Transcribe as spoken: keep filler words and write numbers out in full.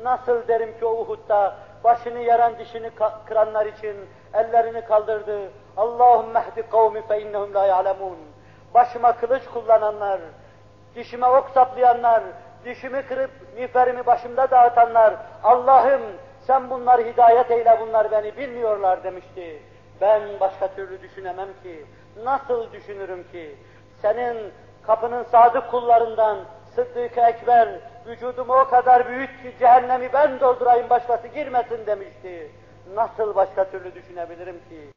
Nasıl derim ki o Uhud'da başını yaran dişini kıranlar için ellerini kaldırdı. Allahümme ehdi kavmi fe innehum la ya'lemun. Başıma kılıç kullananlar, dişime ok saplayanlar, dişimi kırıp miğferimi başımda dağıtanlar, Allah'ım sen bunları hidayet eyle, bunlar beni bilmiyorlar demişti. Ben başka türlü düşünemem ki, nasıl düşünürüm ki? Senin kapının sadık kullarından Sıddık-ı Ekber, vücudumu o kadar büyük ki cehennemi ben doldurayım başkası girmesin demişti. Nasıl başka türlü düşünebilirim ki?